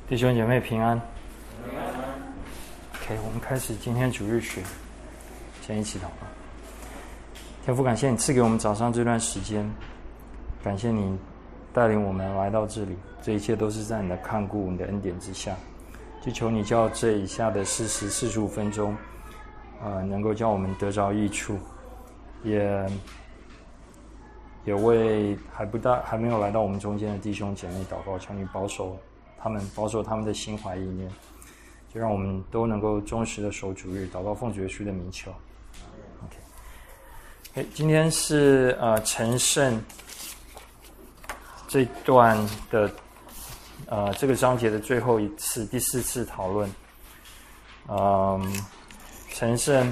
弟兄姐妹平安。OK， 我们开始今天主日学，先一起祷告。天父，感谢你赐给我们早上这段时间，感谢你带领我们来到这里，这一切都是在你的看顾、你的恩典之下。就求你叫这以下的45分钟，能够叫我们得着益处，也为还没有来到我们中间的弟兄姐妹祷告，求你保守他们的心怀意念，就让我们都能够忠实的守主日，祷告奉主耶稣的名求。OK， 今天是成圣这段的这个章节的最后一次，第4次讨论。成圣，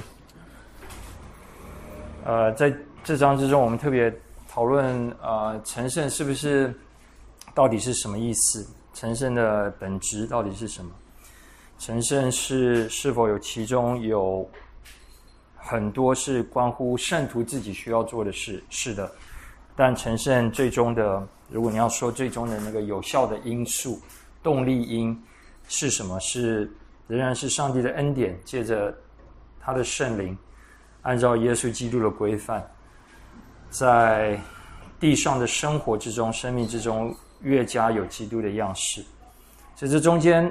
在这章之中，我们特别讨论成圣是不是到底是什么意思？成圣的本质到底是什么？成圣是否有其中有很多是关乎圣徒自己需要做的事？是的，但成圣最终的，如果你要说最终的那个有效的因素、动力因是什么？仍然是上帝的恩典，借着他的圣灵，按照耶稣基督的规范，在地上的生活之中、生命之中越加有基督的样式。所以这中间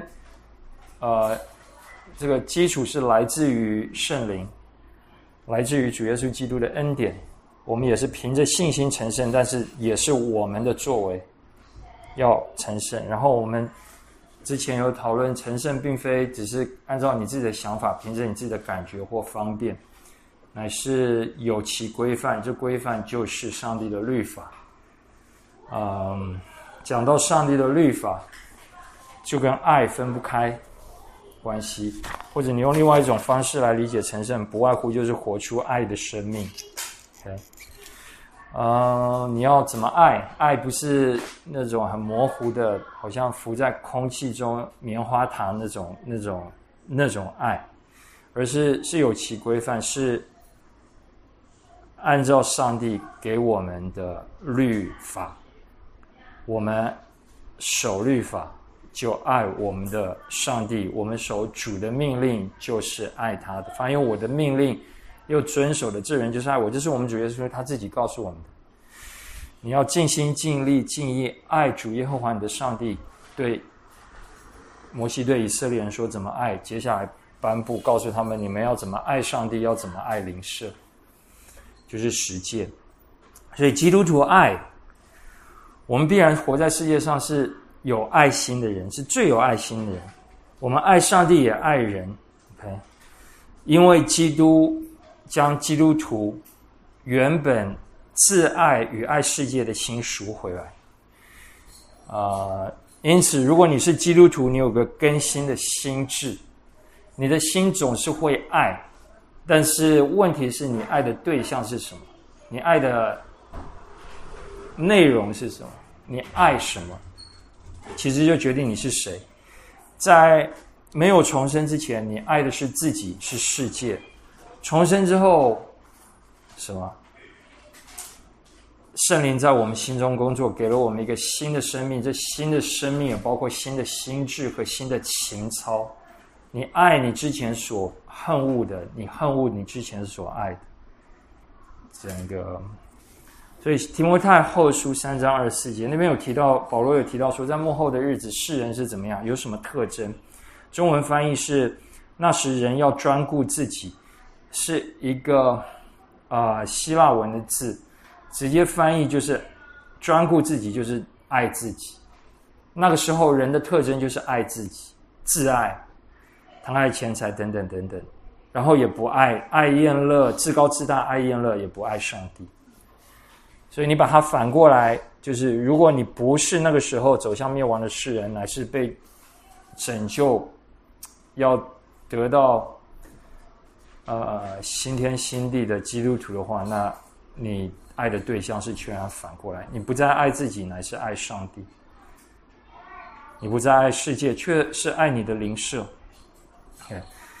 这个基础是来自于圣灵，来自于主耶稣基督的恩典。我们也是凭着信心成圣，但是也是我们的作为要成圣。然后我们之前有讨论，成圣并非只是按照你自己的想法，凭着你自己的感觉或方便，乃是有其规范，这规范就是上帝的律法。讲到上帝的律法，就跟爱分不开关系，或者你用另外一种方式来理解成圣，不外乎就是活出爱的生命。OK， 你要怎么爱？爱不是那种很模糊的，好像浮在空气中棉花糖那种爱，而是有其规范，是按照上帝给我们的律法，我们守律法就爱我们的上帝，我们守主的命令就是爱他的。凡有我的命令又遵守的，这人就是爱我。这是我们主耶稣他自己告诉我们的。你要尽心尽力尽意爱主耶和华你的上帝。对摩西对以色列人说怎么爱，接下来颁布告诉他们，你们要怎么爱上帝，要怎么爱邻舍，就是实践。所以基督徒爱，我们必然活在世界上是有爱心的人，是最有爱心的人。我们爱上帝也爱人。 OK， 因为基督将基督徒原本自爱与爱世界的心赎回来。因此如果你是基督徒，你有个更新的心智，你的心总是会爱，但是问题是你爱的对象是什么？你爱的内容是什么？你爱什么？其实就决定你是谁。在没有重生之前，你爱的是自己，是世界。重生之后，什么？圣灵在我们心中工作，给了我们一个新的生命。这新的生命也包括新的心智和新的情操。你爱你之前所恨恶的，你恨恶你之前所爱的。所以提摩太后书3章24节那边有提到，保罗有提到说，在末后的日子世人是怎么样，有什么特征？中文翻译是那时人要专顾自己，是一个希腊文的字，直接翻译就是专顾自己，就是爱自己。那个时候人的特征就是爱自己，自爱，贪爱钱财等等等等，然后也不爱厌乐，自高自大，爱厌乐，也不爱上帝。所以你把它反过来，就是如果你不是那个时候走向灭亡的世人，乃是被拯救，要得到新天新地的基督徒的话，那你爱的对象是全然反过来。你不再爱自己，乃是爱上帝；你不再爱世界，却是爱你的邻舍。Okay.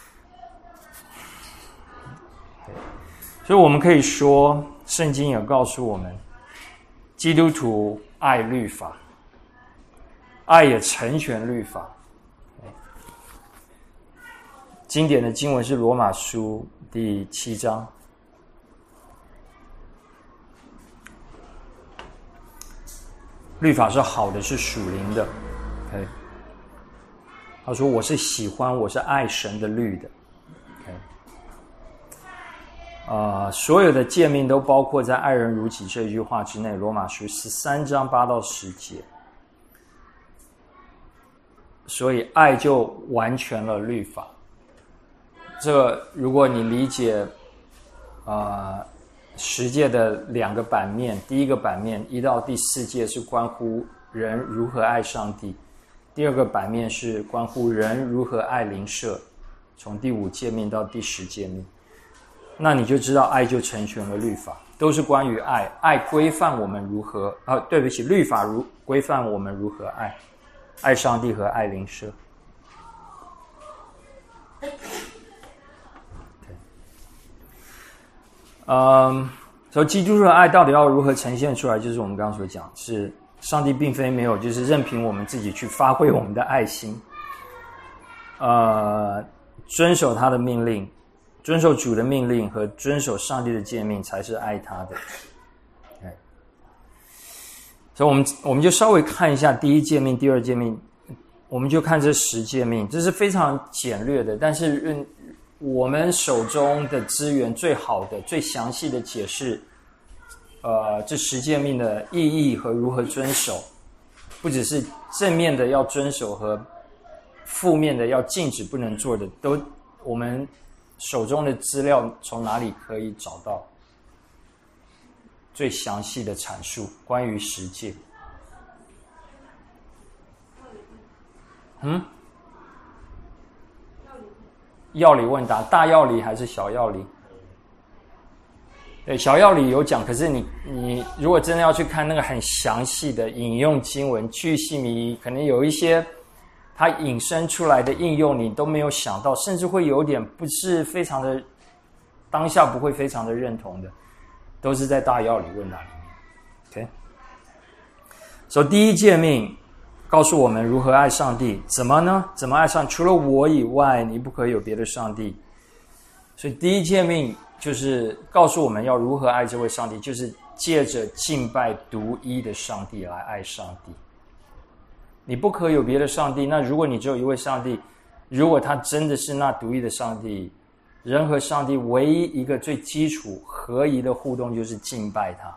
所以我们可以说，圣经也告诉我们，基督徒爱律法，爱也成全律法， 经典的经文是罗马书第7章。律法是好的，是属灵的。OK， 他说我是喜欢，我是爱神的律的。OK， 所有的诫命都包括在爱人如己这一句话之内。罗马书13章8到10节。所以爱就完全了律法。这个如果你理解十诫的2个版面，第一个版面1到第4诫是关乎人如何爱上帝，第二个版面是关乎人如何爱邻舍，从第5诫命到第10诫命。那你就知道爱就成全了律法，都是关于爱，爱规范我们如何对不起，律法规范我们如何爱上帝和爱邻舍。所以基督的爱到底要如何呈现出来，就是我们刚刚所讲，是上帝并非没有，就是任凭我们自己去发挥我们的爱心，遵守他的命令，遵守主的命令和遵守上帝的诫命才是爱他的。所以我们就稍微看一下第1诫命、第2诫命，我们就看这10诫命，这是非常简略的，但是我们手中的资源最好的、最详细的解释，这10诫命的意义和如何遵守，不只是正面的要遵守和负面的要禁止不能做的，都我们手中的资料从哪里可以找到最详细的阐述关于10诫？要理问答，大要理还是小要理？对，小要理有讲，可是你如果真的要去看那个很详细的引用经文，巨细靡遗，可能有一些它引申出来的应用你都没有想到，甚至会有点不是非常的当下不会非常的认同的，都是在大要理问答里面。OK， 所以第1诫命告诉我们如何爱上帝，怎么呢？怎么爱上？除了我以外，你不可以有别的上帝。所以第1诫命就是告诉我们要如何爱这位上帝，就是借着敬拜独一的上帝来爱上帝。你不可以有别的上帝，那如果你只有一位上帝，如果他真的是那独一的上帝，人和上帝唯一一个最基础合一的互动就是敬拜他。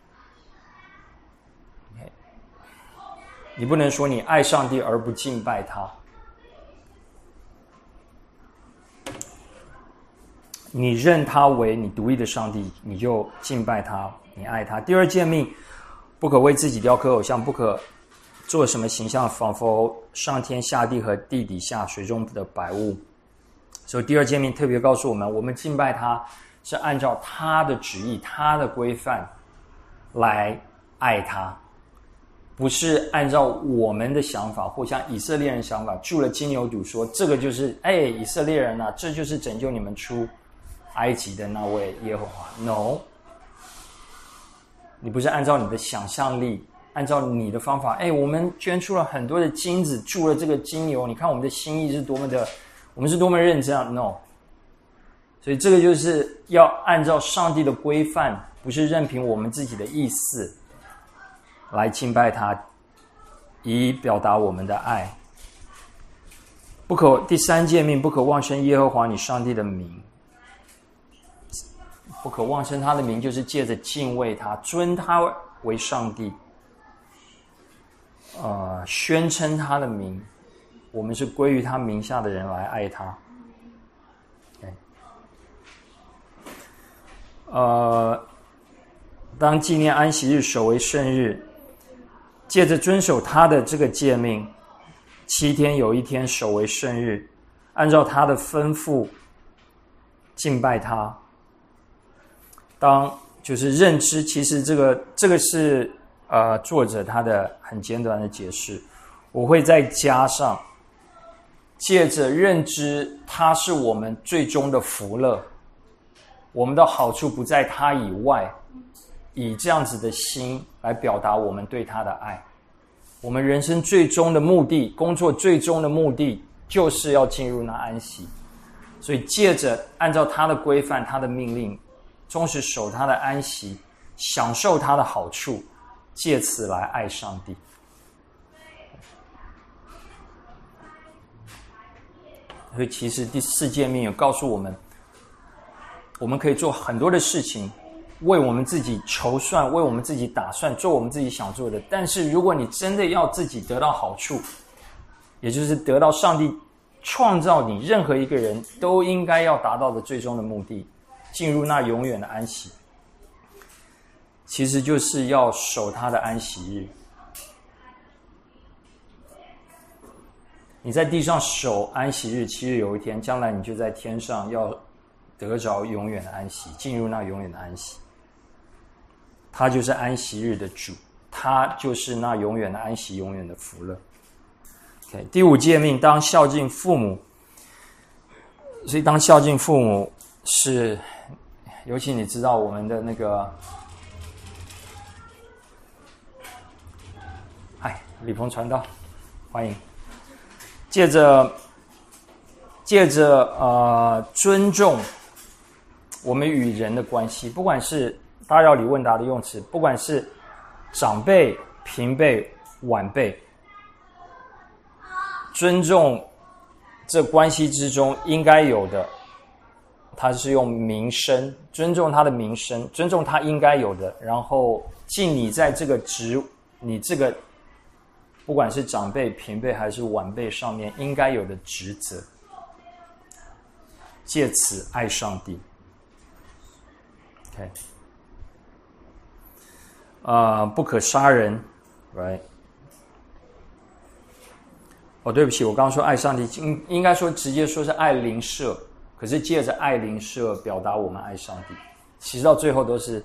你不能说你爱上帝而不敬拜他，你认他为你独一的上帝，你就敬拜他，你爱他。第2诫命，不可为自己雕刻偶像，不可做什么形象，仿佛上天下地和地底下水中的百物。所以第2诫命特别告诉我们，我们敬拜他是按照他的旨意、他的规范来爱他，不是按照我们的想法，或像以色列人想法，铸了金牛犊说这个就是以色列人啊，这就是拯救你们出埃及的那位耶和华。 No， 你不是按照你的想象力，按照你的方法，我们捐出了很多的金子，铸了这个金牛，你看我们的心意是多么的，我们是多么认真啊。 No， 所以这个就是要按照上帝的规范，不是任凭我们自己的意思来敬拜他，以表达我们的爱。不可，第3诫命，不可妄称耶和华你上帝的名。不可妄称他的名，就是借着敬畏他，尊他为上帝，宣称他的名，我们是归于他名下的人来爱他。当纪念安息日，守为圣日，借着遵守他的这个诫命，7天有1天守为圣日，按照他的吩咐敬拜他。当就是认知，其实这个是作者他的很简短的解释，我会再加上借着认知他是我们最终的福乐，我们的好处不在他以外，以这样子的心来表达我们对他的爱。我们人生最终的目的，工作最终的目的就是要进入那安息， 所以借着按照他的规范、他的命令，忠实守他的安息，享受他的好处，借此来爱上帝。所以其实第4诫命有告诉我们，我们可以做很多的事情，为我们自己筹算，为我们自己打算，做我们自己想做的。但是如果你真的要自己得到好处，也就是得到上帝创造你任何一个人都应该要达到的最终的目的，进入那永远的安息，其实就是要守他的安息日。你在地上守安息日，其实有一天将来你就在天上要得着永远的安息，进入那永远的安息。他就是安息日的主，他就是那永远的安息，永远的福乐。Okay, 第5诫命，当孝敬父母。所以当孝敬父母是，尤其你知道我们的那个，嗨，李鹏传道，欢迎。借着尊重我们与人的关系，不管是大绕理问答的用词，不管是长辈、平辈、晚辈，尊重这关系之中应该有的，他是用名声，尊重他的名声，尊重他应该有的，然后尽你在这个你这个不管是长辈、平辈还是晚辈上面应该有的职责，借此爱上帝。OK， 不可杀人 ，right？ 哦，对不起，我刚刚说爱上帝，应该说直接说是爱邻舍，可是借着爱邻舍表达我们爱上帝，其实到最后都是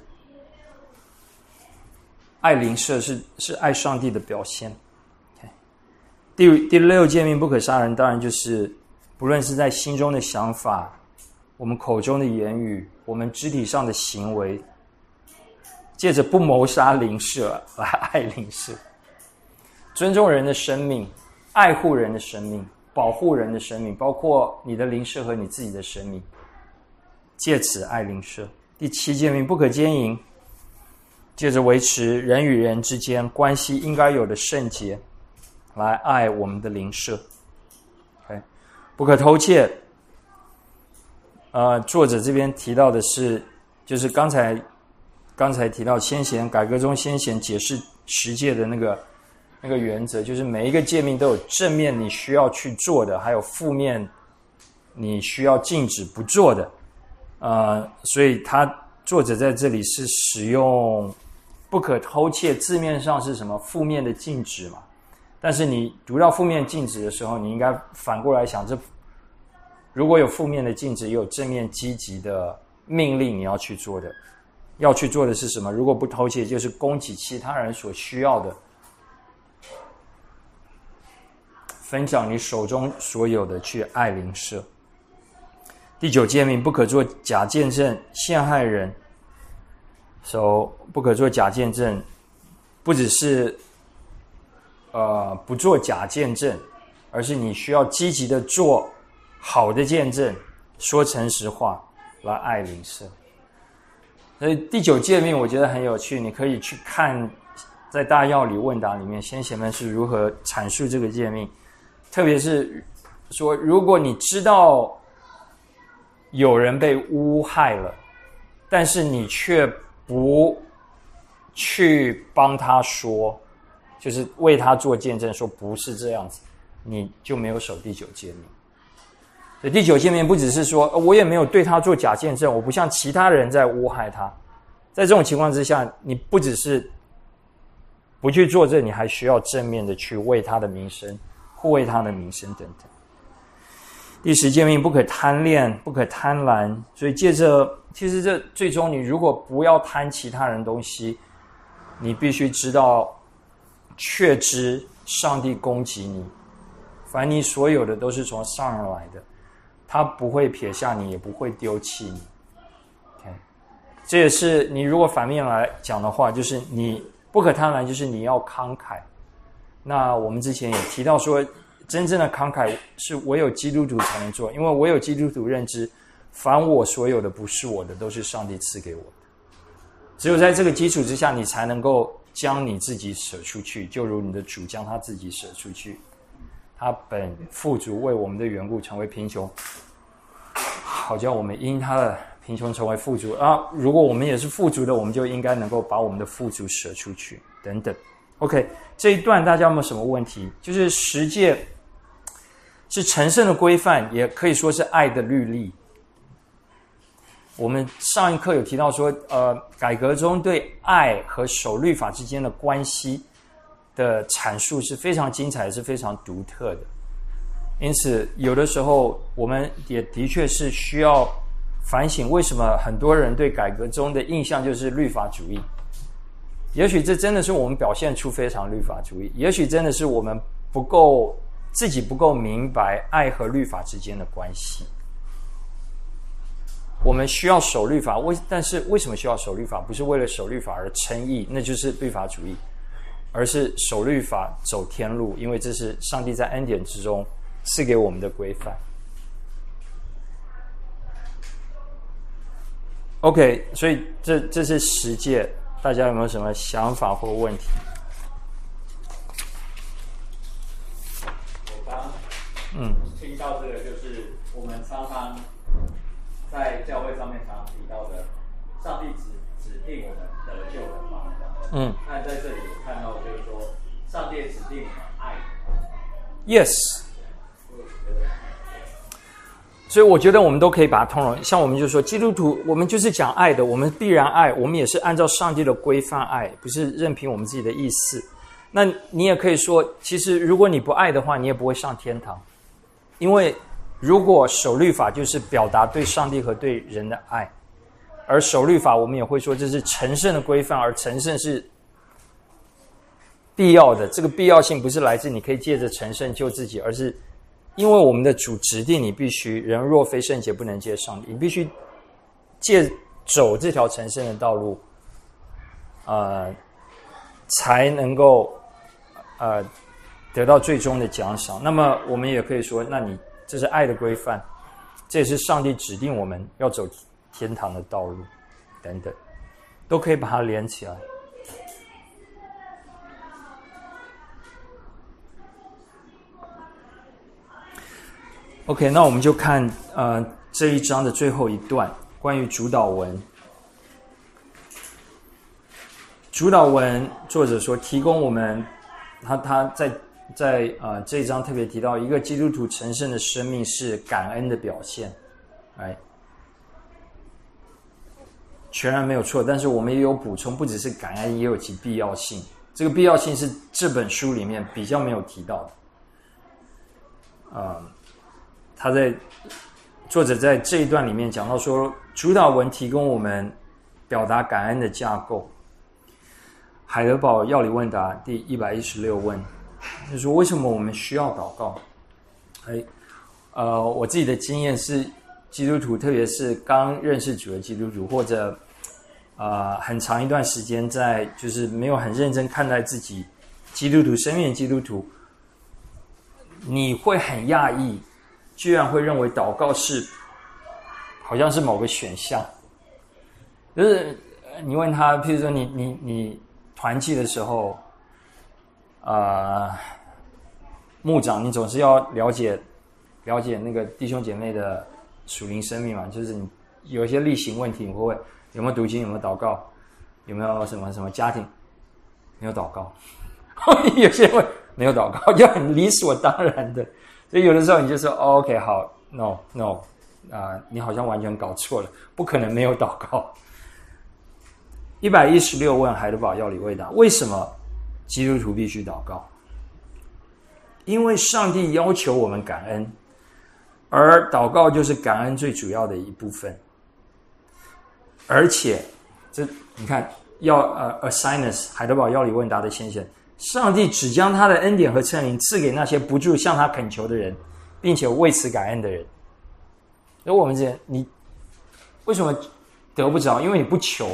爱邻舍是爱上帝的表现。第6诫命不可杀人，当然就是不论是在心中的想法，我们口中的言语，我们肢体上的行为，借着不谋杀邻舍来爱邻舍，尊重人的生命，爱护人的生命，保护人的生命，包括你的邻舍和你自己的生命，借此爱邻舍。第7诫命不可奸淫，借着维持人与人之间关系应该有的圣洁，来爱我们的邻舍。Okay? 不可偷窃。作者这边提到的是，就是刚才提到先贤改革中先贤解释10诫的那个原则，就是每一个诫命都有正面你需要去做的，还有负面你需要禁止不做的。所以作者在这里是使用不可偷窃，字面上是什么负面的禁止嘛？但是你读到负面禁止的时候，你应该反过来想，这如果有负面的禁止，也有正面积极的命令你要去做的。要去做的是什么？如果不偷窃，就是供给其他人所需要的，分享你手中所有的，去爱邻舍。第9诫命不可做假见证陷害人。不可做假见证，不只是不做假见证，而是你需要积极的做好的见证，说诚实话来爱邻舍。所以第9诫命我觉得很有趣，你可以去看在大要理问答里面先贤们是如何阐述这个诫命，特别是说如果你知道有人被诬害了，但是你却不去帮他说，就是为他做见证，说不是这样子，你就没有守第9诫命。所以第9诫命不只是说我也没有对他做假见证，我不像其他人在诬害他。在这种情况之下，你不只是不去做这，你还需要正面的去为他的名声，护卫他的名声等等。第10诫命不可贪恋，不可贪婪。所以借着其实这最终你如果不要贪其他人东西，你必须知道确知上帝供给你，凡你所有的都是从上而来的，他不会撇下你，也不会丢弃你。Okay? 这也是你如果反面来讲的话，就是你不可贪婪，就是你要慷慨。那我们之前也提到说， 真正的慷慨是唯有基督徒才能做，因为唯有基督徒认知，凡我所有的不是我的，都是上帝赐给我的。只有在这个基础之下，你才能够将你自己舍出去，就如你的主将他自己舍出去。他本富足，为我们的缘故成为贫穷，好叫我们因他的贫穷成为富足啊！如果我们也是富足的，我们就应该能够把我们的富足舍出去，等等。OK， 这一段大家有没有什么问题？就是十诫是成圣的规范，也可以说是爱的律例。我们上一课有提到说，改革中对爱和守律法之间的关系的阐述是非常精彩，是非常独特的。因此，有的时候我们也的确是需要反省，为什么很多人对改革中的印象就是律法主义？也许这真的是我们表现出非常律法主义，也许真的是我们自己不够明白爱和律法之间的关系。我们需要守律法，但是为什么需要守律法？不是为了守律法而称义，那就是律法主义，而是守律法走天路，因为这是上帝在恩典之中赐给我们的规范。OK， 所以这是十诫，大家有没有什么想法或问题？ 我刚听到这个，就是我们常常在教会上面常提到的，上帝指定我们得救的方法。但在这里有看到，就是说，上帝指定我们爱。 Yes。所以我觉得我们都可以把它通融，像我们就说基督徒，我们就是讲爱的，我们必然爱，我们也是按照上帝的规范爱，不是任凭我们自己的意思。那你也可以说，其实如果你不爱的话，你也不会上天堂，因为如果守律法就是表达对上帝和对人的爱，而守律法我们也会说这是成圣的规范，而成圣是必要的，这个必要性不是来自你可以借着成圣救自己，而是因为我们的主指定你必须，人若非圣洁不能见上帝，你必须走这条成圣的道路，才能够得到最终的奖赏。那么我们也可以说，那你这是爱的规范，这也是上帝指定我们要走天堂的道路，等等，都可以把它连起来。OK， 那我们就看这一章的最后一段，关于主导文。主导文作者说，提供我们他在这一章特别提到，一个基督徒成圣的生命是感恩的表现，全然没有错。但是我们也有补充，不只是感恩，也有其必要性。这个必要性是这本书里面比较没有提到的。作者在这一段里面讲到说，主导文提供我们表达感恩的架构。海德堡要理问答第116问，就是说为什么我们需要祷告？我自己的经验是，基督徒，特别是刚认识主的基督徒，或者很长一段时间在就是没有很认真看待自己基督徒生命的基督徒，你会很讶异，居然会认为祷告好像是某个选项。就是你问他，譬如说你团契的时候，牧长，你总是要了解那个弟兄姐妹的属灵生命嘛，就是你有一些例行问题，你会问有没有读经，有没有祷告，有没有什么什么家庭，没有祷告。有些人会没有祷告，就很理所当然的。所以有的时候你就说OK 好 no 你好像完全搞错了，不可能没有祷告。116问海德堡要理问答，为什么基督徒必须祷告？因为上帝要求我们感恩，而祷告就是感恩最主要的一部分。而且这你看asinus 海德堡要理问答的先生，上帝只将他的恩典和圣灵赐给那些不住向他恳求的人，并且为此感恩的人。所以我们这你为什么得不着？因为你不求，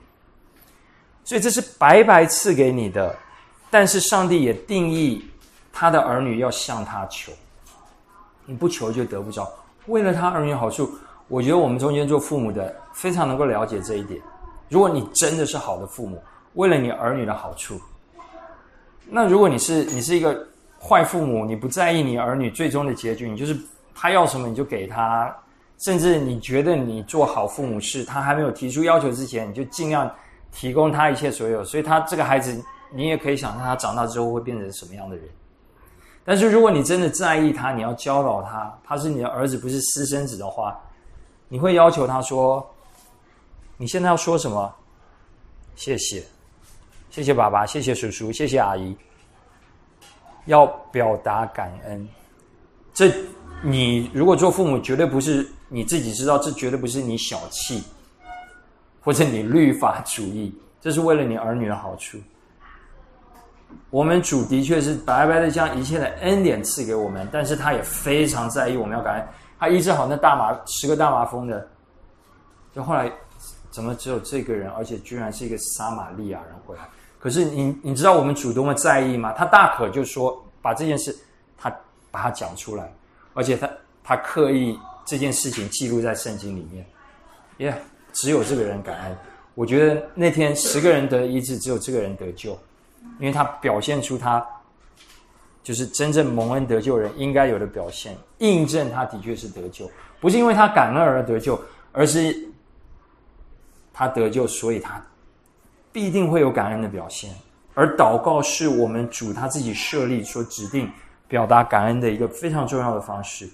所以这是白白赐给你的。但是上帝也定义他的儿女要向他求，你不求就得不着。为了他儿女好处，我觉得我们中间做父母的非常能够了解这一点。如果你真的是好的父母，为了你儿女的好处，那如果你是一个坏父母，你不在意你儿女最终的结局，你就是他要什么你就给他，甚至你觉得你做好父母是他还没有提出要求之前，你就尽量提供他一切所有，所以他这个孩子你也可以想象他长大之后会变成什么样的人。但是如果你真的在意他，你要教导他，他是你的儿子不是私生子的话，你会要求他说，你现在要说什么？谢谢，谢谢爸爸，谢谢叔叔，谢谢阿姨，要表达感恩。这你如果做父母，绝对不是你自己知道，这绝对不是你小气或者你律法主义，这是为了你儿女的好处。我们主的确是白白的将一切的恩典赐给我们，但是他也非常在意我们要感恩。他医治好那10个大麻风的，就后来怎么只有这个人，而且居然是一个撒玛利亚人回来。可是你知道我们主多么在意吗？他大可就说把这件事他把它讲出来，而且他刻意这件事情记录在圣经里面。只有这个人感恩。我觉得那天10个人得医治，只有这个人得救，因为他表现出他就是真正蒙恩得救人应该有的表现，印证他的确是得救，不是因为他感恩而得救，而是他得救，所以他必定会有感恩的表现。而祷告是我们主他自己设立所指定表达感恩的一个非常重要的方式。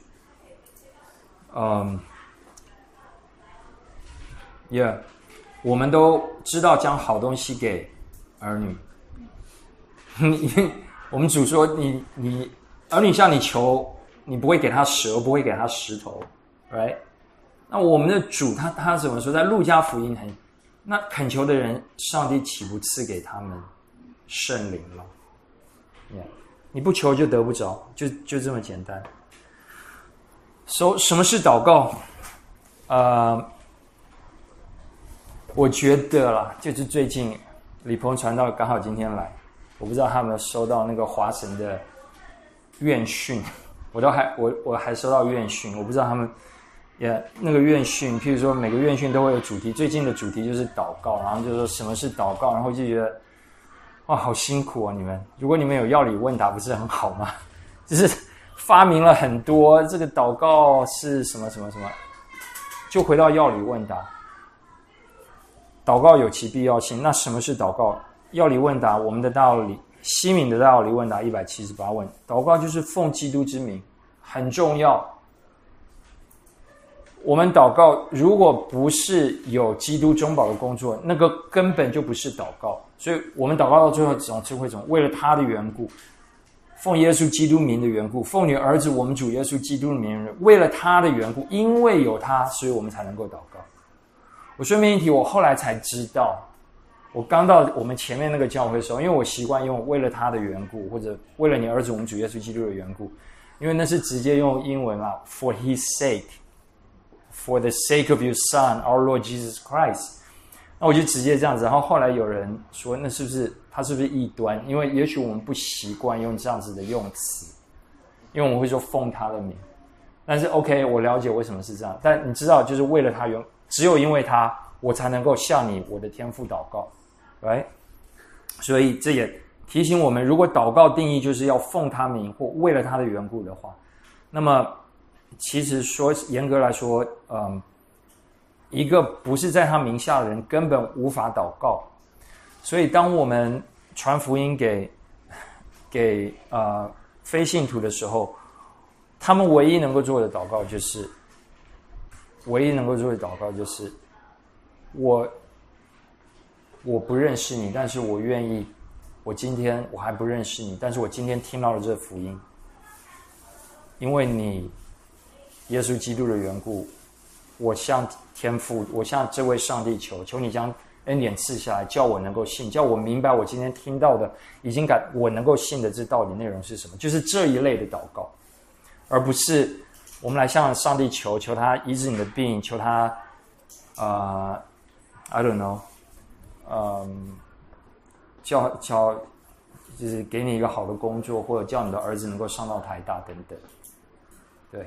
我们都知道将好东西给儿女。我们主说你儿女向你求，你不会给他蛇，不会给他石头 right？ 那我们的主他怎么说？在路加福音那恳求的人，上帝岂不赐给他们圣灵了？你不求就得不着，就这么简单。什么是祷告？我觉得啦，就是最近李鹏传道刚好今天来，我不知道他有没有收到那个华神的院训，我还收到院训，我不知道他们那个院训，譬如说每个院训都会有主题，最近的主题就是祷告，然后就说什么是祷告，然后就觉得哇好辛苦啊你们，如果你们有药理问答不是很好吗？就是发明了很多这个祷告是什么什么什么，就回到药理问答。祷告有其必要性，那什么是祷告？药理问答，我们的道理，西敏的道理问答178问，祷告就是奉基督之名，很重要。我们祷告如果不是有基督中保的工作，那个根本就不是祷告。所以我们祷告到最后总是会为了他的缘故，奉耶稣基督名的缘故，奉你儿子我们主耶稣基督的名，为了他的缘故，因为有他，所以我们才能够祷告。我顺便一提，我后来才知道，我刚到我们前面那个教会的时候，因为我习惯用为了他的缘故，或者为了你儿子我们主耶稣基督的缘故，因为那是直接用英文嘛 ，for his sake， for the sake of your son, our Lord Jesus Christ。那我就直接这样子，然后后来有人说，那他是不是异端？因为也许我们不习惯用这样子的用词，因为我们会说奉他的名。但是 OK， 我了解为什么是这样。但你知道，就是为了他只有因为他，我才能够向你我的天父祷告 ，right？ 所以这也提醒我们，如果祷告定义就是要奉他名或为了他的缘故的话，那么其实严格来说，一个不是在他名下的人根本无法祷告。所以当我们传福音给非信徒的时候，他们唯一能够做的祷告就是我不认识你，但是我愿意，我今天我还不认识你，但是我今天听到了这福音，因为你耶稣基督的缘故，我向天父，我向这位上帝求你将恩典赐下来，叫我能够信，叫我明白我今天听到的我能够信的这道理内容是什么，就是这一类的祷告，而不是我们来向上帝求他医治你的病，求他I don't know，叫就是给你一个好的工作，或者叫你的儿子能够上到台大等等。对，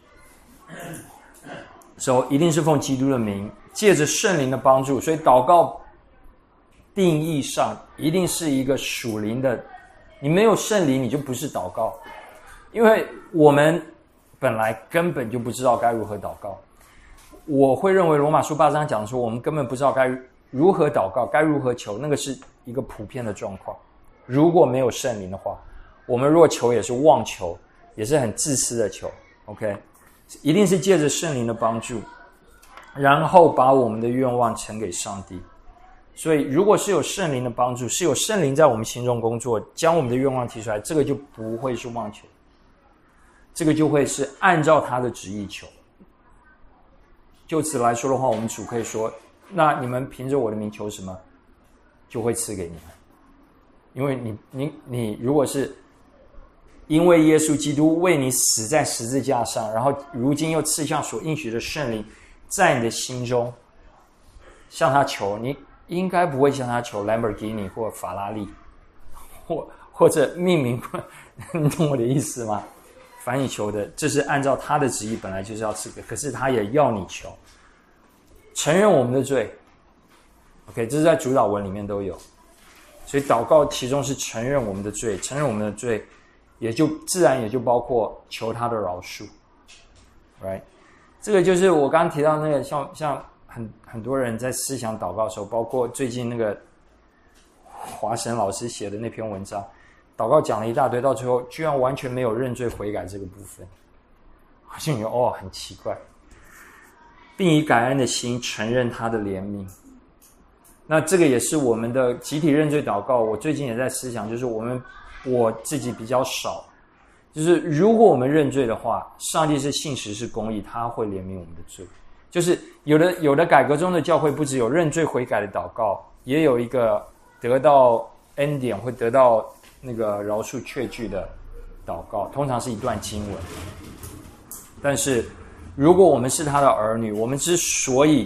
所以一定是奉基督的名，借着圣灵的帮助。所以祷告定义上一定是一个属灵的，你没有圣灵，你就不是祷告，因为我们本来根本就不知道该如何祷告。我会认为罗马书8章讲说，我们根本不知道该如何祷告，该如何求，那个是一个普遍的状况。如果没有圣灵的话，我们若求也是妄求，也是很自私的求。OK， 一定是借着圣灵的帮助，然后把我们的愿望呈给上帝。所以如果是有圣灵的帮助，是有圣灵在我们心中工作，将我们的愿望提出来，这个就不会是妄求，这个就会是按照他的旨意求。就此来说的话，我们主可以说，那你们凭着我的名求什么，就会赐给你们。因为你如果是因为耶稣基督为你死在十字架上，然后如今又赐下所应许的圣灵在你的心中，向他求，你应该不会向他求 Lamborghini 或法拉利，或者命名，你懂我的意思吗？凡你求的，这是按照他的旨意本来就是要赐给，可是他也要你求，承认我们的罪。OK， 这是在主祷文里面都有，所以祷告其中是承认我们的罪，承认我们的罪，也就自然也就包括求他的饶恕 ，right？ 这个就是我刚刚提到那个像很多人在思想祷告的时候，包括最近那个华神老师写的那篇文章，祷告讲了一大堆，到最后居然完全没有认罪悔改这个部分，好像有很奇怪，并以感恩的心承认他的怜悯。那这个也是我们的集体认罪祷告。我最近也在思想，就是我自己比较少，就是如果我们认罪的话，上帝是信实是公义，他会怜悯我们的罪。就是有的改革中的教会不只有认罪悔改的祷告，也有一个得到恩典会得到那个饶恕确据的祷告，通常是一段经文。但是如果我们是他的儿女，我们之所以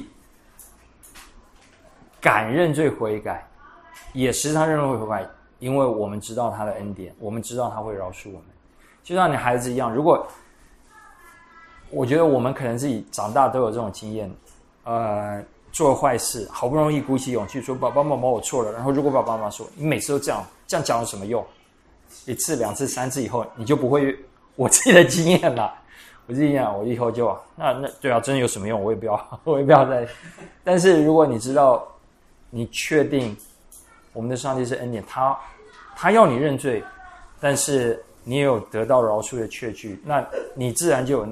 敢认罪悔改，也时常认罪悔改，因为我们知道他的恩典，我们知道他会饶恕我们。就像你孩子一样，如果我觉得我们可能自己长大都有这种经验，做坏事好不容易鼓起勇气说爸爸妈妈我错了，然后如果爸爸妈妈说你每次都这样讲有什么用？一次两次三次以后你就不会，我自己的经验啦，我以后就那对啊，真的有什么用？我也不要再。但是如果你知道，你确定我们的上帝是恩典，他要你认罪，但是你也有得到饶恕的确据，那你自然就有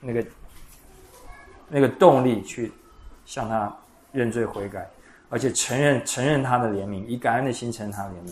那个动力去向他认罪悔改，而且承认他的怜悯，以感恩的心承认他的怜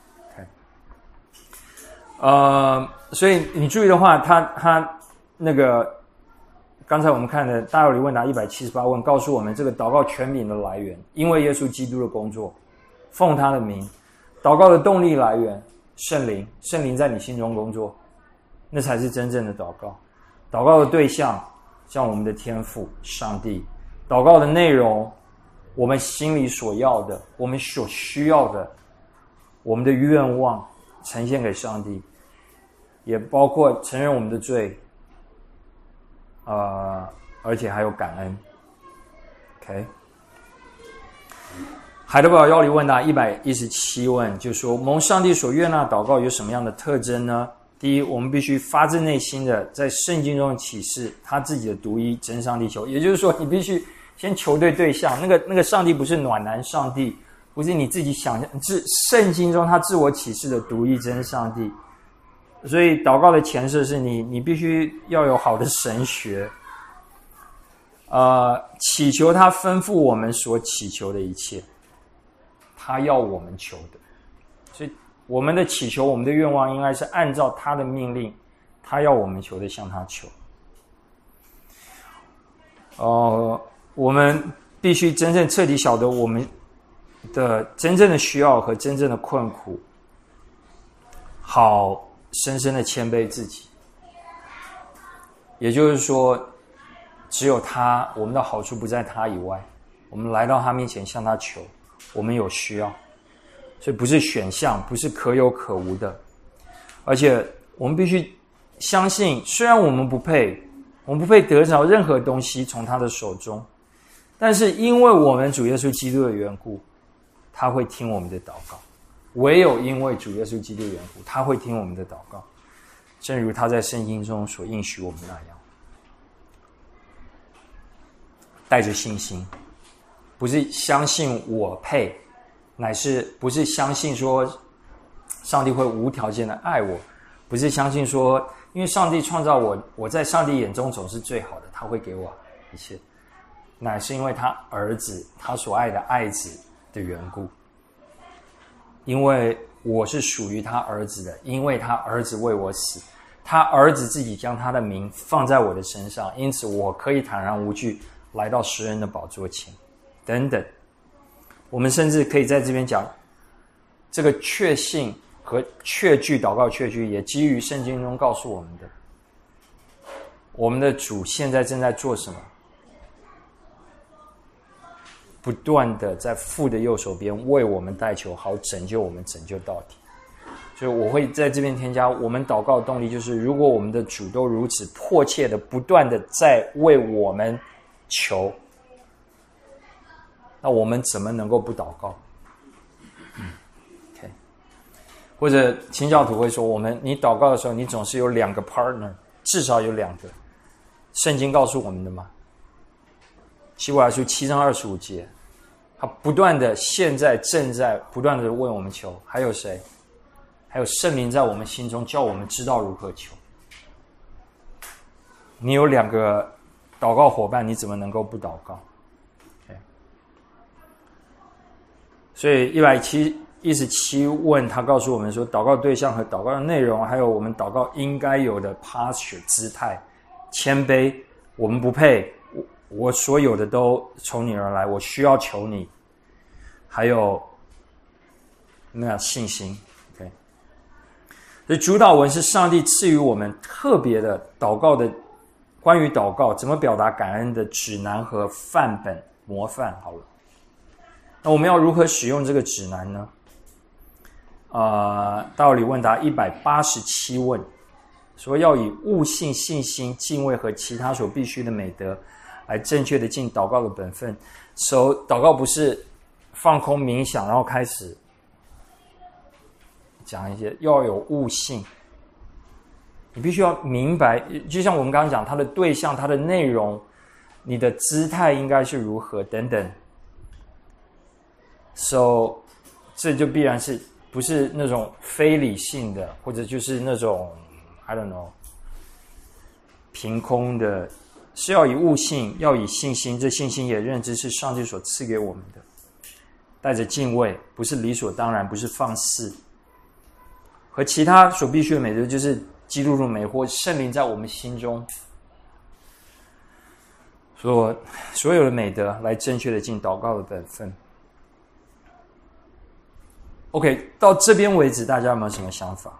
悯。所以你注意的话，他那个刚才我们看的大有理问答178问，告诉我们这个祷告权柄的来源，因为耶稣基督的工作，奉他的名。祷告的动力来源，圣灵在你心中工作，那才是真正的祷告。祷告的对象，像我们的天父上帝。祷告的内容，我们心里所要的，我们所需要的，我们的愿望呈现给上帝，也包括承认我们的罪，而且还有感恩。OK， 海德堡要理问答117问，就说蒙上帝所悦纳祷告有什么样的特征呢？第一，我们必须发自内心的在圣经中启示他自己的独一真上帝求，也就是说你必须先求对象，那个上帝不是暖男上帝，不是你自己想象，是圣经中他自我启示的独一真上帝。所以祷告的前设是你必须要有好的神学，祈求他吩咐我们所祈求的一切，他要我们求的，所以我们的祈求，我们的愿望应该是按照他的命令，他要我们求的向他求。我们必须真正彻底晓得我们的真正的需要和真正的困苦，好深深的谦卑自己。也就是说，只有他，我们的好处不在他以外，我们来到他面前向他求，我们有需要。 所以不是选项，不是可有可无的。而且我们必须相信，虽然我们不配得着任何东西从他的手中，但是因为我们主耶稣基督的缘故，他会听我们的祷告。唯有因为主耶稣基督的缘故，他会听我们的祷告，正如他在圣经中所应许我们那样。带着信心，不是相信我配，乃是不是相信说上帝会无条件的爱我，不是相信说因为上帝创造我，我在上帝眼中总是最好的，他会给我一切，乃是因为他儿子，他所爱的爱子的缘故。因为我是属于他儿子的，因为他儿子为我死，他儿子自己将他的名放在我的身上，因此我可以坦然无惧来到施恩的宝座前，等等。我们甚至可以在这边讲，这个确信和确据，祷告确据也基于圣经中告诉我们的，我们的主现在正在做什么？不断的在父的右手边为我们代求，好拯救我们，拯救到底。所以我会在这边添加，我们祷告的动力就是，如果我们的主都如此迫切的不断的在为我们求，那我们怎么能够不祷告？OK， 或者清教徒会说，你祷告的时候，你总是有2个 partner， 至少有2个。圣经告诉我们的嘛，希伯来书7章25节，他不断的现在正在不断的为我们求。还有谁？还有圣灵在我们心中，叫我们知道如何求。你有2个祷告伙伴，你怎么能够不祷告？ Okay. 所以117问他告诉我们说，祷告对象和祷告的内容，还有我们祷告应该有的 posture 姿态，谦卑，我们不配，我所有的都从你而来，我需要求你，还有那信心。OK， 所以主祷文是上帝赐予我们特别的祷告的，关于祷告怎么表达感恩的指南和范本模范。好了，那我们要如何使用这个指南呢？道理问答187问说，要以悟性、信心、敬畏和其他所必须的美德来正确的尽祷告的本分。祷告不是放空冥想，然后开始讲一些，要有悟性。你必须要明白，就像我们刚刚讲，它的对象、它的内容，你的姿态应该是如何等等。这就必然是不是那种非理性的，或者就是那种 I don't know 凭空的，是要以悟性，要以信心，这信心也认知是上帝所赐给我们的，带着敬畏，不是理所当然，不是放肆，和其他所必须的美德，就是基督徒美或圣灵在我们心中所有的美德，来正确的尽祷告的本分。OK， 到这边为止，大家有没有什么想法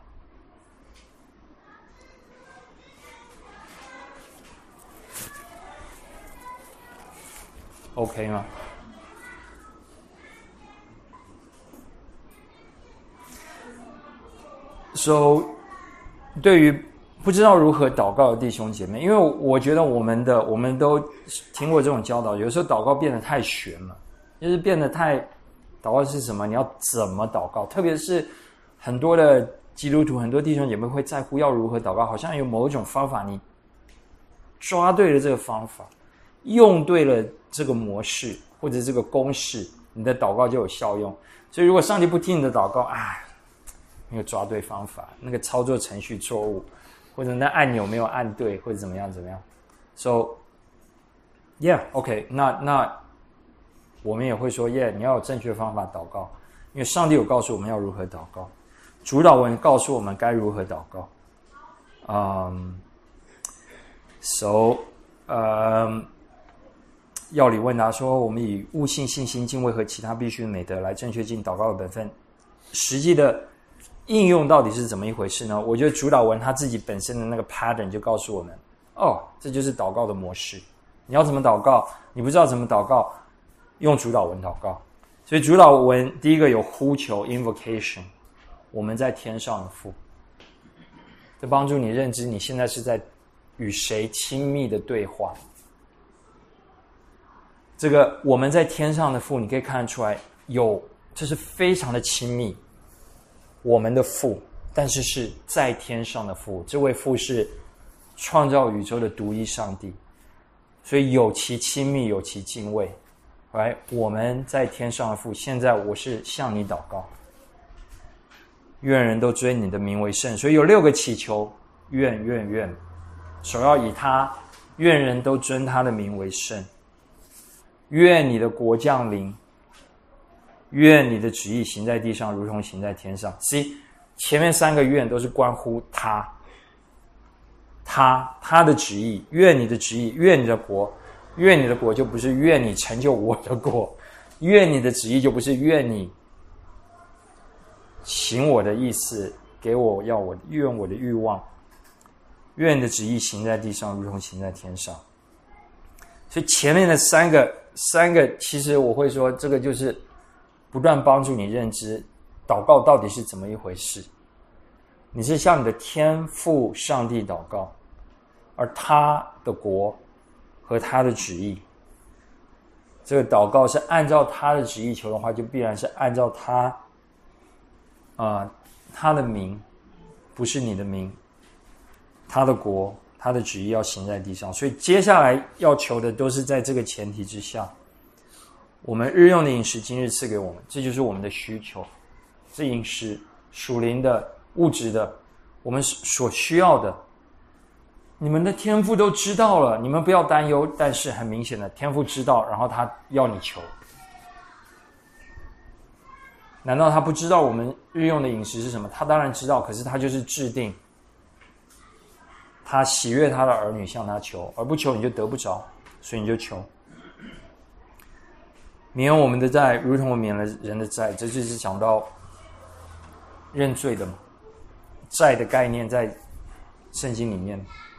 ？OK 吗？对于不知道如何祷告的弟兄姐妹，因为我觉得我们都听过这种教导，有时候祷告变得太玄了，就是变得太，祷告是什么？你要怎么祷告？特别是很多的基督徒，很多弟兄姐妹会在乎要如何祷告，好像有某一种方法，你抓对了这个方法，用对了这个模式或者这个公式，你的祷告就有效用。所以如果上帝不听你的祷告，没有抓对方法，那个操作程序错误，或者那按钮没有按对，或者怎么样。OK， 那我们也会说，你要有正确的方法祷告，因为上帝有告诉我们要如何祷告，主祷文告诉我们该如何祷告。要理问答说，我们以悟性、信心、敬畏和其他必须的美德来正确尽祷告的本分。实际的应用到底是怎么一回事呢？我觉得主祷文他自己本身的那个 pattern 就告诉我们，这就是祷告的模式。你要怎么祷告？你不知道怎么祷告，用主祷文祷告。 所以主导文第一个有呼求 invocation， 我们在天上的父，这帮助你认知你现在是在与谁亲密的对话。这个我们在天上的父，你可以看得出来，这是非常的亲密，我们的父，但是是在天上的父，这位父是创造宇宙的独一上帝，所以有其亲密，有其敬畏。来，我们在天上的父，现在我是向你祷告，愿人都尊你的名为圣。所以有6个祈求，愿，首要以他，愿人都尊他的名为圣。愿你的国降临，愿你的旨意行在地上，如同行在天上。前面3个愿都是关乎他的旨意，愿你的旨意，愿你的国。愿你的国就不是愿你成就我的国，愿你的旨意就不是愿你行我的意思，给我要我愿我的欲望。愿你的旨意行在地上，如同行在天上。所以前面的三个，其实我会说，这个就是不断帮助你认知祷告到底是怎么一回事。你是向你的天父上帝祷告，而他的国和他的旨意，这个祷告是按照他的旨意求的话，就必然是按照他的名，不是你的名，他的国，他的旨意要行在地上。所以接下来要求的都是在这个前提之下，我们日用的饮食今日赐给我们，这就是我们的需求，这饮食属灵的物质的，我们所需要的，你们的天父都知道了，你们不要担忧。但是很明显的，天父知道，然后他要你求。难道他不知道我们日用的饮食是什么？他当然知道，可是他就是制定，他喜悦他的儿女向他求，而不求你就得不着，所以你就求。免我们的债，如同我免了人的债，这就是讲到认罪的嘛。债的概念在圣经里面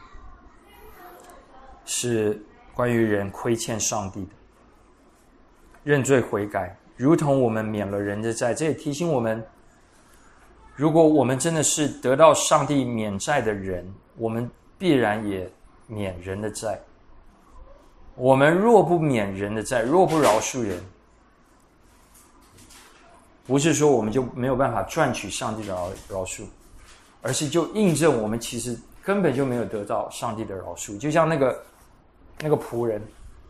是关于人亏欠上帝的，认罪悔改，如同我们免了人的债。这也提醒我们，如果我们真的是得到上帝免债的人，我们必然也免人的债。我们若不免人的债，若不饶恕人，不是说我们就没有办法赚取上帝的饶恕，而是就印证我们其实根本就没有得到上帝的饶恕。就像那个仆人，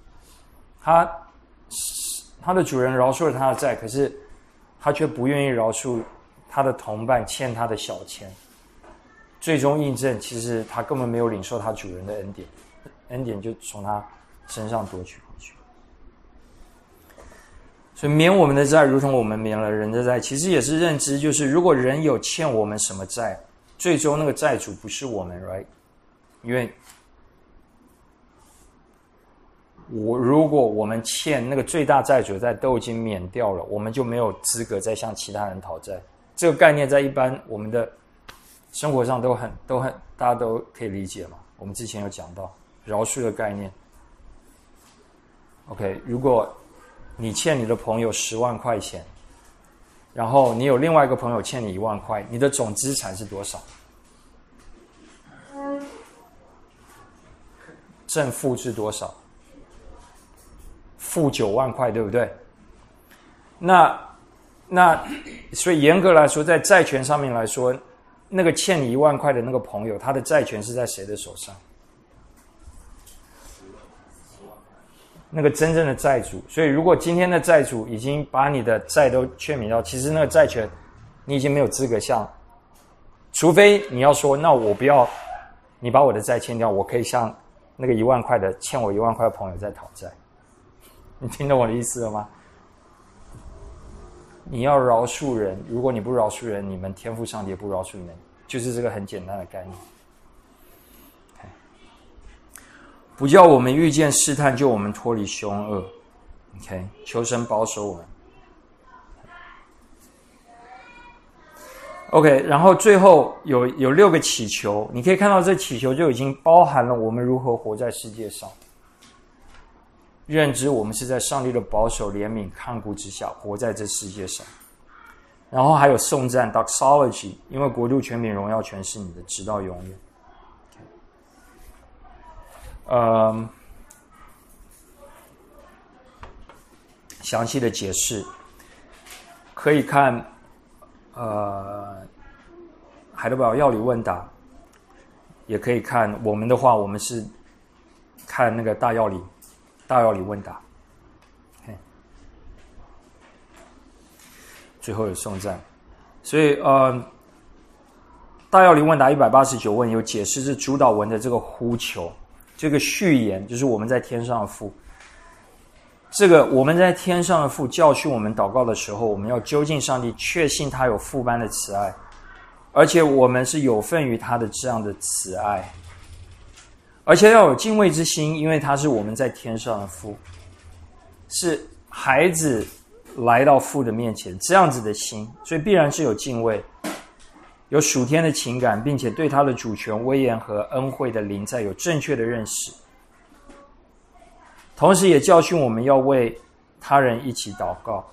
他的主人饶恕了他的债，可是他却不愿意饶恕他的同伴欠他的小钱，最终印证其实他根本没有领受他主人的恩典，恩典就从他身上夺取回去。所以免我们的债，如同我们免了人的债，其实也是认知，就是如果人有欠我们什么债，最终那个债主不是我们 right？ 因为如果我们欠那个最大债主的债都已经免掉了，我们就没有资格再向其他人讨债。这个概念在一般我们的生活上都很大家都可以理解嘛。我们之前有讲到饶恕的概念。OK， 如果你欠你的朋友10万块钱，然后你有另外一个朋友欠你1万块，你的总资产是多少？正负是多少？负9万块，对不对？那所以严格来说，在债权上面来说，那个欠你1万块的那个朋友，他的债权是在谁的手上？那个真正的债主。所以如果今天的债主已经把你的债都劝免掉，其实那个债权你已经没有资格向，除非你要说，那我不要你把我的债欠掉，我可以向那个1万块的欠我1万块的朋友再讨债。你听懂我的意思了吗？你要饶恕人，如果你不饶恕人，你们天父上帝也不饶恕你们，就是这个很简单的概念。不叫我们遇见试探，救我们脱离凶恶。OK， 求神保守我们。OK， 然后最后有6个祈求，你可以看到这祈求就已经包含了我们如何活在世界上。 认知我们是在上帝的保守、怜悯、看顾之下活在这世界上。然后还有颂赞 doxology， 因为国度、权柄、荣耀全是你的，直到永远。详细的解释可以看海德堡药理问答，也可以看我们的话，我们是看那个大药理问答。最后有颂赞，所以大药理问答189问有解释是主导文的这个呼求，这个序言就是我们在天上的父。这个我们在天上的父教训我们祷告的时候，我们要究竟上帝，确信他有父般的慈爱，而且我们是有份于他的这样的慈爱，而且要有敬畏之心，因为他是我们在天上的父，是孩子来到父的面前这样子的心，所以必然是有敬畏，有属天的情感，并且对他的主权、威严和恩惠的灵在有正确的认识。同时也教训我们要为他人一起祷告，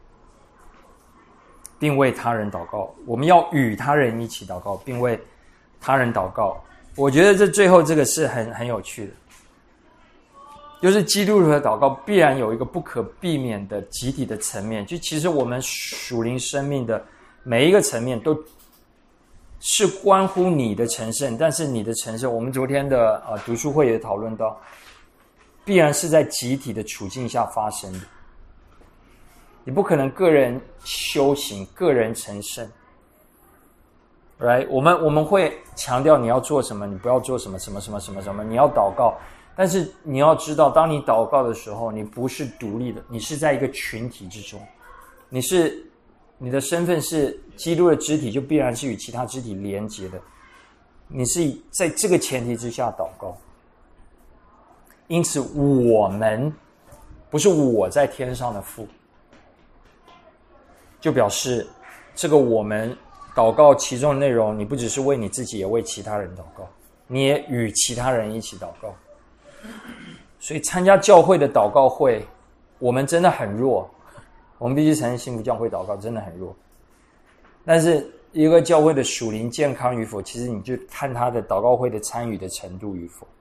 并为他人祷告。我们要与他人一起祷告，并为他人祷告。我觉得这最后这个是很有趣的，就是基督徒的祷告必然有一个不可避免的集体的层面，就其实我们属灵生命的每一个层面都是关乎你的成圣，但是你的成圣，我们昨天的读书会也讨论到，必然是在集体的处境下发生的。你不可能个人修行、个人成圣 ，right？ 我们会强调你要做什么，你不要做什么，什么，你要祷告。但是你要知道，当你祷告的时候，你不是独立的，你是在一个群体之中，你的身份是基督的肢体，就必然是与其他肢体连结的。你是在这个前提之下祷告。因此我们不是我在天上的父，就表示这个我们祷告其中的内容，你不只是为你自己，也为其他人祷告，你也与其他人一起祷告。所以参加教会的祷告会，我们真的很弱，我们必须承认幸福教会祷告真的很弱。但是一个教会的属灵健康与否，其实你就看他的祷告会的参与的程度与否。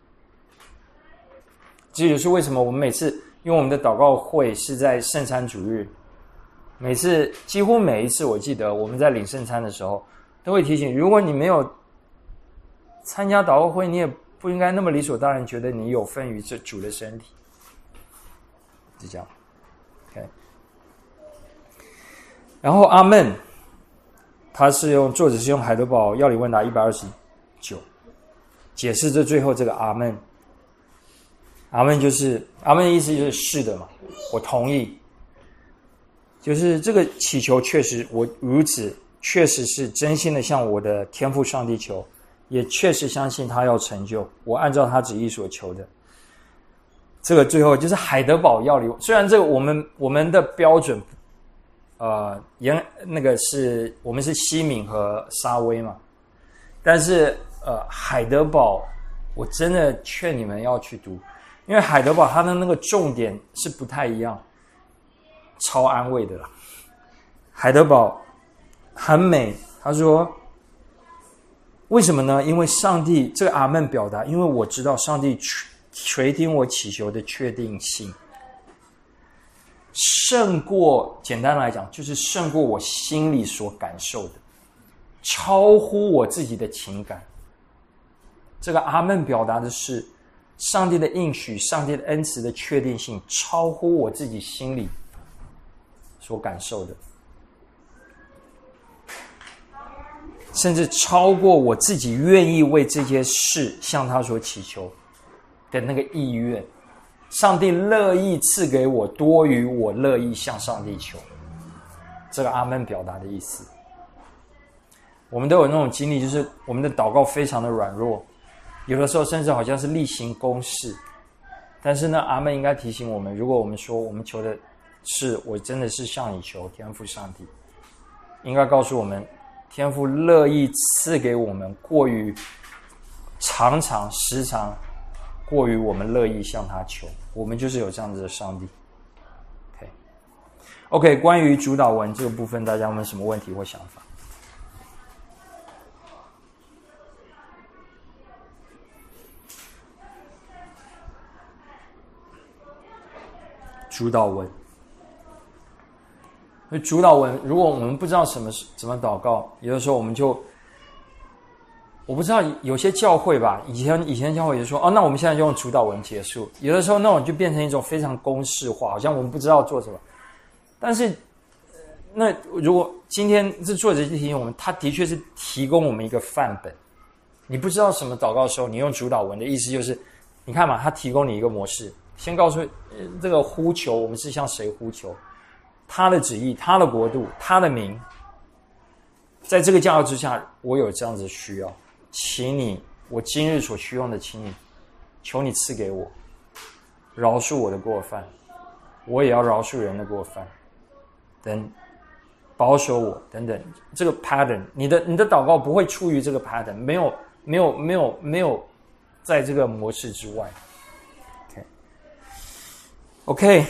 这就是为什么我们每次，因为我们的祷告会是在圣餐主日，几乎每一次我记得我们在领圣餐的时候都会提醒，如果你没有参加祷告会，你也不应该那么理所当然觉得你有份于这主的身体，就这样 OK。 然后阿们，作者是用海德堡药理问答129解释这最后这个阿们。阿们就是阿们的意思就是是的嘛，我同意，就是这个祈求确实我如此确实是真心的向我的天父上帝求，也确实相信他要成就我按照他旨意所求的。这个最后就是海德堡药理，虽然这个我们的标准那个是我们是西敏和沙威嘛，但是海德堡我真的劝你们要去读，因为海德堡他的那个重点是不太一样，超安慰的啦。海德堡很美，他说为什么呢？因为上帝这个阿们表达，因为我知道上帝垂听我祈求的确定性胜过，简单来讲就是胜过我心里所感受的，超乎我自己的情感。这个阿们表达的是上帝的应许，上帝的恩慈的确定性超乎我自己心里所感受的，甚至超过我自己愿意为这些事向他所祈求的那个意愿。上帝乐意赐给我多于我乐意向上帝求，这个阿们表达的意思。我们都有那种经历，就是我们的祷告非常的软弱，有的时候甚至好像是例行公事，但是呢，阿们应该提醒我们，如果我们说我们求的是我真的是向你求，天父上帝应该告诉我们，天父乐意赐给我们过于时常过于我们乐意向他求。我们就是有这样子的上帝。OK， 关于主导文这个部分，大家有没有什么问题或想法？主导文，主导文，如果我们不知道怎么祷告，有的时候我们就，我不知道有些教会吧，以前教会也说，那我们现在就用主导文结束。有的时候那种就变成一种非常公式化，好像我们不知道做什么。但是，那如果今天这作者提醒我们，他的确是提供我们一个范本。你不知道什么祷告的时候，你用主导文的意思就是，你看嘛，他提供你一个模式。先告诉这个呼求，我们是向谁呼求？他的旨意，他的国度，他的名。在这个教导之下，我有这样子的需要，请你，我今日所需用的，请你，求你赐给我，饶恕我的过犯，我也要饶恕人的过犯，等保守我等等。这个 pattern， 你的祷告不会出于这个 pattern， 没有在这个模式之外。OK，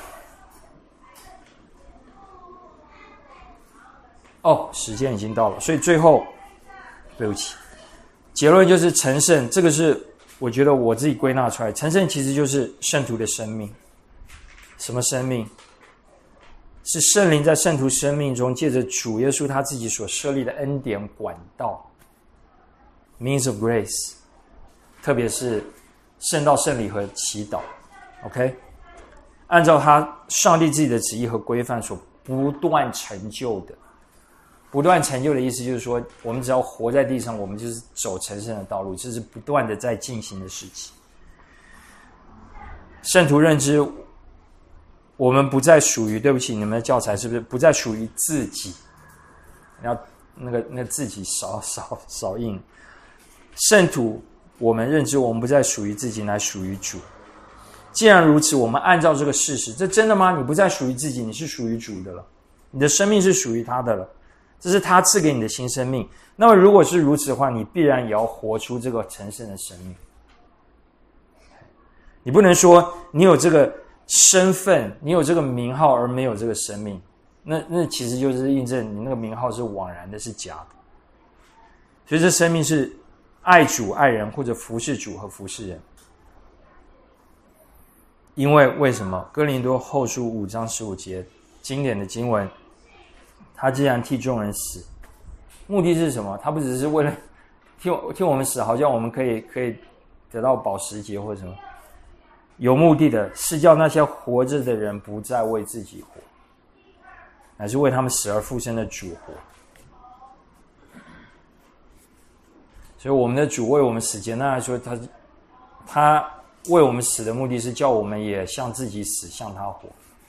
时间已经到了，所以最后，对不起，结论就是成圣，这个是我觉得我自己归纳出来，成圣其实就是圣徒的生命。什么生命？是圣灵在圣徒生命中，借着主耶稣他自己所设立的恩典管道 ，means of grace， 特别是圣道、圣礼和祈祷 ，OK。按照他上帝自己的旨意和规范所不断成就的，不断成就的意思就是说，我们只要活在地上，我们就是走成圣的道路，这是不断的在进行的事情。圣徒认知，我们不再属于，对不起，你们的教材是不是不再属于自己？要那个自己少印。圣徒，我们认知我们不再属于自己，乃属于主。既然如此，我们按照这个事实，这真的吗？你不再属于自己，你是属于主的了，你的生命是属于他的了，这是他赐给你的新生命。那么如果是如此的话，你必然也要活出这个成圣的生命。你不能说你有这个身份，你有这个名号而没有这个生命，那其实就是印证你那个名号是枉然的，是假的。所以这生命是爱主爱人，或者服侍主和服侍人。因为什么？哥林多后书5章15节经典的经文，他既然替众人死，目的是什么？他不只是为了替我们死，好像我们可以得到保时捷或者什么，有目的的是叫那些活着的人不再为自己活，乃是为他们死而复生的主活。所以我们的主为我们死，简单来说，他为我们死的目的是叫我们也向自己死，向他活。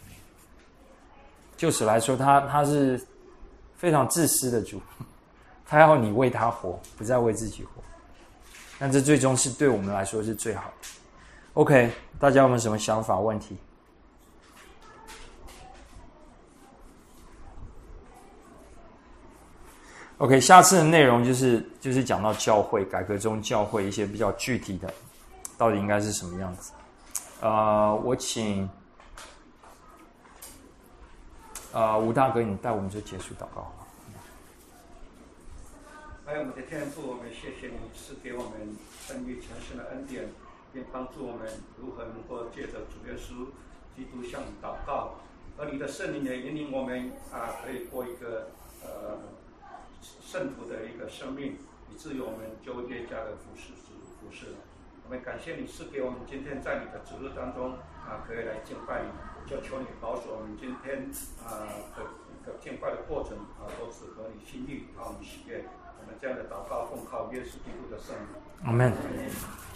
就此来说，他是非常自私的主，他要你为他活，不再为自己活。但这最终是对我们来说是最好的。OK， 大家有没有什么想法、问题？OK， 下次的内容就是讲到教会改革中教会一些比较具体的。到底应该是什么样子？我请吴大哥，你带我们就结束祷告好吗？ 还有我们的天父，我们谢谢你赐给我们生育成圣的恩典，并帮助我们如何能够借着主耶稣基督向你祷告，而你的圣灵也引领我们可以过一个圣徒的一个生命，以至于我们就越加的服侍了。我们感谢你赐给我们今天在你的旨日当中可以来敬拜你，就求你保守我们今天的敬拜的过程都是合你心意，讨你喜悦。我们这样的祷告奉靠耶稣基督的圣名。 阿们。